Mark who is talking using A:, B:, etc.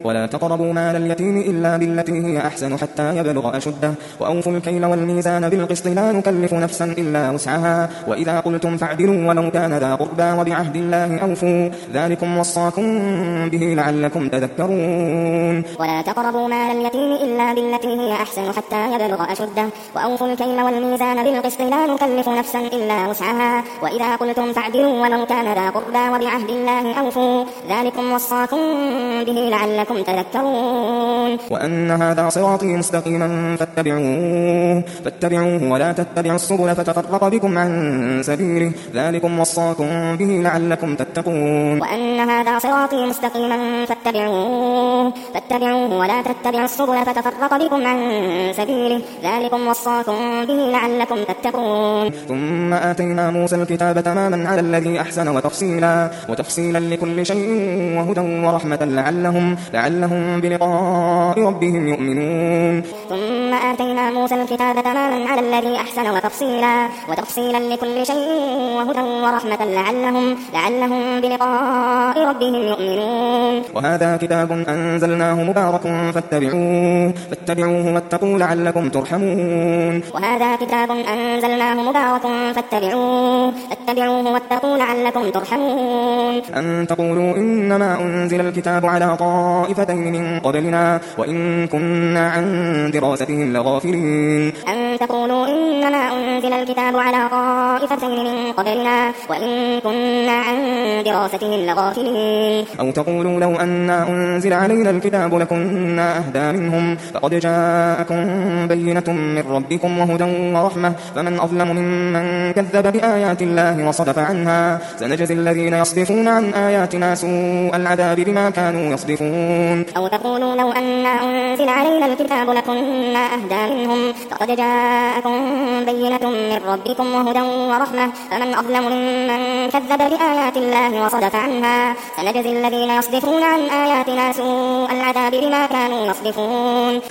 A: ولا تقربوا مال اليتيم إلا بالتي هي أحسن حتى يبلغ أشده وأوفوا الكيل والميزان بالقسط لا نكلف نفسا إلا وسعها وإذا قلتم فاعدلوا ولو كان ذا قربى وبعهد الله أوفوا ذلكم وصاكم به لعلكم تذكرون.
B: ولا تقربوا مال اليتيم إلا بالتي هي أحسن حتى يبلغ أشده وأوفوا الكيل والميزان بالقسط لا نكلف نفسا إلا وسعها وإذا قلتم فاعدلوا ولو كان ذا قربى وبعهد الله أوفوا ذلكم وصاكم به لعلكم تذكرون.
A: وأن هذا صراطي مستقيما فاتبعوه ولا تتبعوا السبل فتفرق بكم عن سبيله ذلكم وصاكم به لعلكم تتقون.
B: وأن هذا صراطي مستقيما فاتبعوه ولا تتبعوا السبل فتفرق بكم عن سبيله ذلكم وصاكم به لعلكم تتقون.
A: ثم آتينا موسى الكتاب تماما على الذي أحسن وتفصيلا لكل شيء وهدى ورحمة لعلهم بلقاء ربهم يؤمنون.
B: ثم آتينا موسى الكتاب تماما على الذي أحسن وتفصيلا لكل شيء وهدى ورحمة لعلهم بلقاء ربهم يؤمنون.
A: وهذا كتاب أنزلناه مبارك فاتبعوه واتقوا لعلكم ترحمون.
B: وهذا كتاب أنزلناه مبارك فاتبعوه واتقوا لعلكم ترحمون.
A: أن تقولوا إنما أنزل الكتاب على طائفتين من قبلنا وإن كنا عن دراستهم لغافلين.
B: أن تقولوا إنما أنزل الكتاب على طائفتين من قبلنا وإن كنا عن دراستهم لغافلين.
A: أو تقولوا لو أنا أنزل علينا الكتاب لكنا أهدى منهم فقد جاءكم بينة من ربكم وهدى ورحمة فمن أظلم ممن كذب بآيات الله وصدف عنها سنجزي الذين يصدفون عن آياتنا سوء العذاب بما كانوا يصدفون.
B: أو تقولوا لو أنا أنزل علينا الكتاب لكنا أهدى منهم فقد جاءكم بينة من ربكم وهدى ورحمة فمن أظلم ممن كذب بآيات الله وصدف عنها سنجزي الذين يصدفون عن آياتنا سوء العذاب بما كانوا يصدفون.